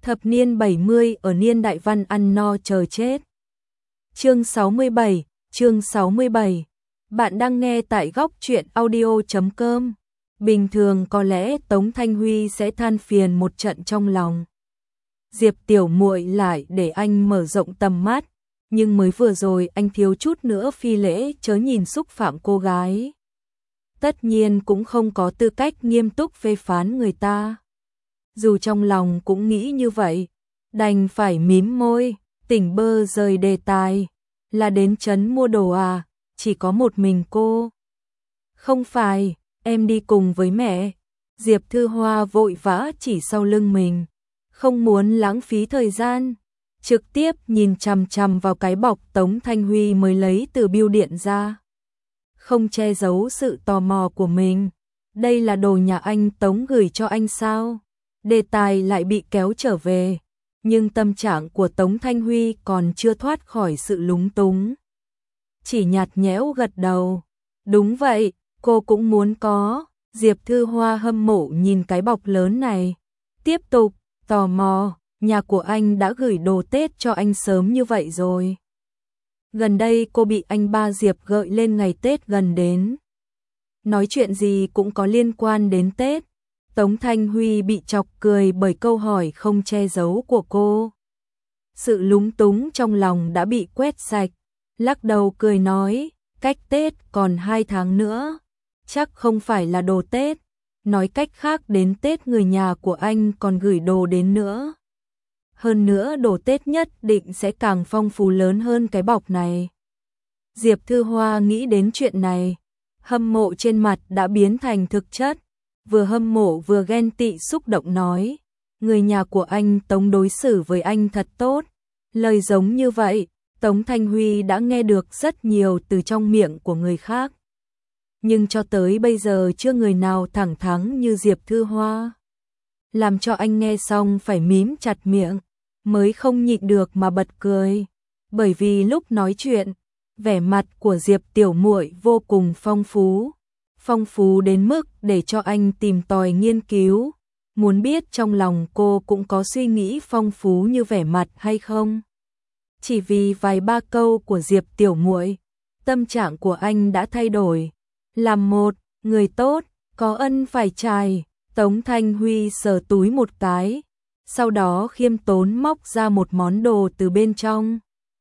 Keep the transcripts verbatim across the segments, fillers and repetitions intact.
Thập niên bảy mươi ở niên đại văn ăn no chờ chết. Chương sáu mươi bảy, chương sáu mươi bảy. Bạn đang nghe tại góc truyện audio chấm com. Bình thường có lẽ Tống Thanh Huy sẽ than phiền một trận trong lòng. Diệp tiểu muội lại để anh mở rộng tầm mắt, nhưng mới vừa rồi anh thiếu chút nữa phi lễ chớ nhìn xúc phạm cô gái. Tất nhiên cũng không có tư cách nghiêm túc phê phán người ta. Dù trong lòng cũng nghĩ như vậy, đành phải mím môi, tỉnh bơ rời đề tài. Là đến trấn mua đồ à, chỉ có một mình cô. Không phải, em đi cùng với mẹ. Diệp Thư Hoa vội vã chỉ sau lưng mình, không muốn lãng phí thời gian. Trực tiếp nhìn chằm chằm vào cái bọc Tống Thanh Huy mới lấy từ bưu điện ra. Không che giấu sự tò mò của mình. Đây là đồ nhà anh Tống gửi cho anh sao? Đề tài lại bị kéo trở về, nhưng tâm trạng của Tống Thanh Huy còn chưa thoát khỏi sự lúng túng. Chỉ nhạt nhẽo gật đầu. Đúng vậy, cô cũng muốn có. Diệp Thư Hoa hâm mộ nhìn cái bọc lớn này. Tiếp tục, tò mò, nhà của anh đã gửi đồ Tết cho anh sớm như vậy rồi. Gần đây cô bị anh ba Diệp gợi lên ngày Tết gần đến. Nói chuyện gì cũng có liên quan đến Tết. Tống Thanh Huy bị chọc cười bởi câu hỏi không che giấu của cô. Sự lúng túng trong lòng đã bị quét sạch, lắc đầu cười nói, cách Tết còn hai tháng nữa, chắc không phải là đồ Tết, nói cách khác đến Tết người nhà của anh còn gửi đồ đến nữa. Hơn nữa đồ Tết nhất định sẽ càng phong phú lớn hơn cái bọc này. Diệp Thư Hoa nghĩ đến chuyện này, hâm mộ trên mặt đã biến thành thực chất. Vừa hâm mộ vừa ghen tị xúc động nói, người nhà của anh Tống đối xử với anh thật tốt. Lời giống như vậy, Tống Thanh Huy đã nghe được rất nhiều từ trong miệng của người khác. Nhưng cho tới bây giờ chưa người nào thẳng thắn như Diệp Thư Hoa. Làm cho anh nghe xong phải mím chặt miệng, mới không nhịn được mà bật cười. Bởi vì lúc nói chuyện, vẻ mặt của Diệp tiểu muội vô cùng phong phú. Phong phú đến mức để cho anh tìm tòi nghiên cứu, muốn biết trong lòng cô cũng có suy nghĩ phong phú như vẻ mặt hay không. Chỉ vì vài ba câu của Diệp tiểu muội, tâm trạng của anh đã thay đổi. Làm một người tốt, có ân phải trả. Tống Thanh Huy sờ túi một cái, sau đó khiêm tốn móc ra một món đồ từ bên trong.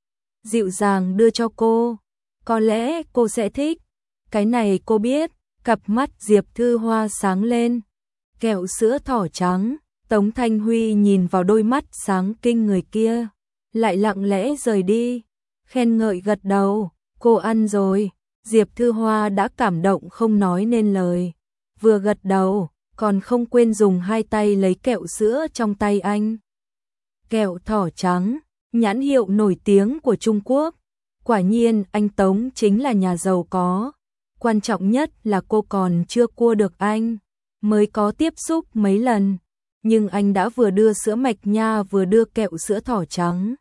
Dịu dàng đưa cho cô, có lẽ cô sẽ thích. Cái này cô biết. Cặp mắt Diệp Thư Hoa sáng lên. Kẹo sữa thỏ trắng. Tống Thanh Huy nhìn vào đôi mắt sáng kinh người kia, lại lặng lẽ rời đi. Khen ngợi gật đầu. Cô ăn rồi. Diệp Thư Hoa đã cảm động không nói nên lời. Vừa gật đầu, còn không quên dùng hai tay lấy kẹo sữa trong tay anh. Kẹo thỏ trắng, nhãn hiệu nổi tiếng của Trung Quốc. Quả nhiên anh Tống chính là nhà giàu có. Quan trọng nhất là cô còn chưa cua được anh, mới có tiếp xúc mấy lần, nhưng anh đã vừa đưa sữa mạch nha vừa đưa kẹo sữa thỏ trắng.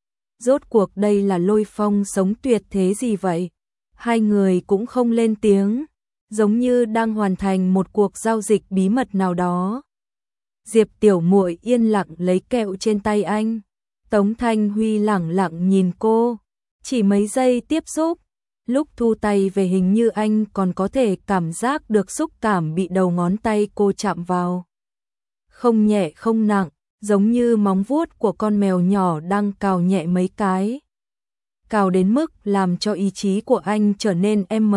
Rốt cuộc đây là lôi phong sống tuyệt thế gì vậy? Hai người cũng không lên tiếng, giống như đang hoàn thành một cuộc giao dịch bí mật nào đó. Diệp tiểu muội yên lặng lấy kẹo trên tay anh. Tống Thanh Huy lẳng lặng nhìn cô, chỉ mấy giây tiếp xúc. Lúc thu tay về hình như anh còn có thể cảm giác được xúc cảm bị đầu ngón tay cô chạm vào. Không nhẹ không nặng, giống như móng vuốt của con mèo nhỏ đang cào nhẹ mấy cái. Cào đến mức làm cho ý chí của anh trở nên M,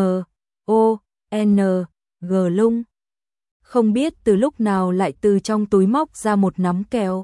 O, N, G lung. Không biết từ lúc nào lại từ trong túi móc ra một nắm kẹo.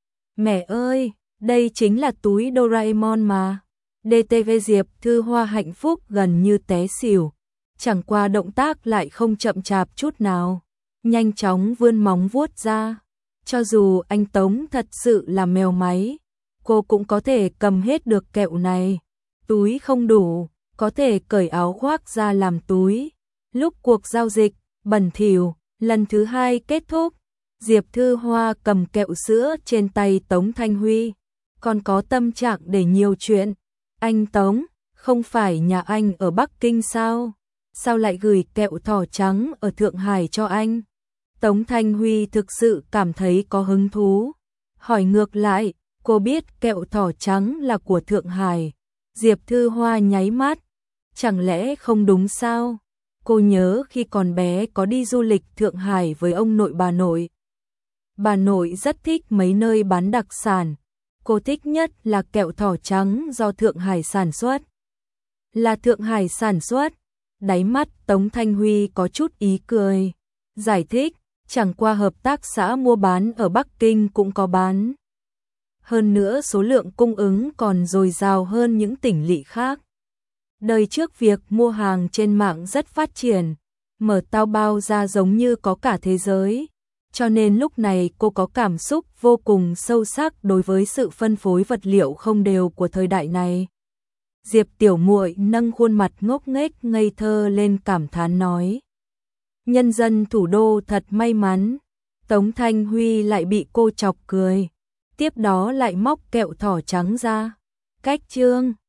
Mẹ ơi, đây chính là túi Doraemon mà. đê tê vê Diệp Thư Hoa hạnh phúc gần như té xỉu, chẳng qua động tác lại không chậm chạp chút nào, nhanh chóng vươn móng vuốt ra. Cho dù anh Tống thật sự là mèo máy, cô cũng có thể cầm hết được kẹo này. Túi không đủ, có thể cởi áo khoác ra làm túi. Lúc cuộc giao dịch bẩn thỉu lần thứ hai kết thúc, Diệp Thư Hoa cầm kẹo sữa trên tay Tống Thanh Huy, còn có tâm trạng để nhiều chuyện. Anh Tống, không phải nhà anh ở Bắc Kinh sao? Sao lại gửi kẹo thỏ trắng ở Thượng Hải cho anh? Tống Thanh Huy thực sự cảm thấy có hứng thú. Hỏi ngược lại, cô biết kẹo thỏ trắng là của Thượng Hải. Diệp Thư Hoa nháy mắt, chẳng lẽ không đúng sao? Cô nhớ khi còn bé có đi du lịch Thượng Hải với ông nội bà nội. Bà nội rất thích mấy nơi bán đặc sản. Cô thích nhất là kẹo thỏ trắng do Thượng Hải sản xuất. Là Thượng Hải sản xuất. Đáy mắt Tống Thanh Huy có chút ý cười. Giải thích, chẳng qua hợp tác xã mua bán ở Bắc Kinh cũng có bán. Hơn nữa số lượng cung ứng còn dồi dào hơn những tỉnh lỵ khác. Đời trước việc mua hàng trên mạng rất phát triển, mở Taobao ra giống như có cả thế giới. Cho nên lúc này cô có cảm xúc vô cùng sâu sắc đối với sự phân phối vật liệu không đều của thời đại này. Diệp tiểu muội nâng khuôn mặt ngốc nghếch ngây thơ lên cảm thán nói. Nhân dân thủ đô thật may mắn. Tống Thanh Huy lại bị cô chọc cười. Tiếp đó lại móc kẹo thỏ trắng ra. Cách chương